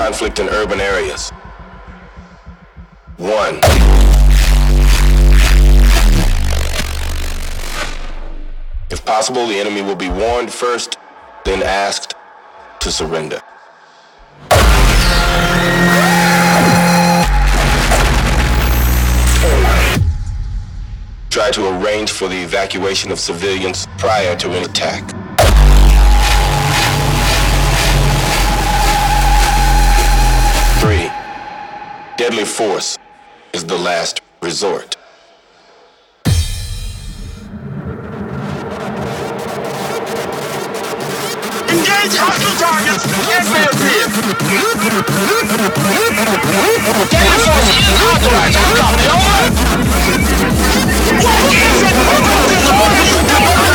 conflict in urban areas. 1. If possible, the enemy will be warned first, then asked to surrender. Try to arrange for the evacuation of civilians prior to an attack. 3. Deadly force is the last resort. Engage hostile targets! Advancing! Gas force is authorized! Copy, over! What is it? What is orders?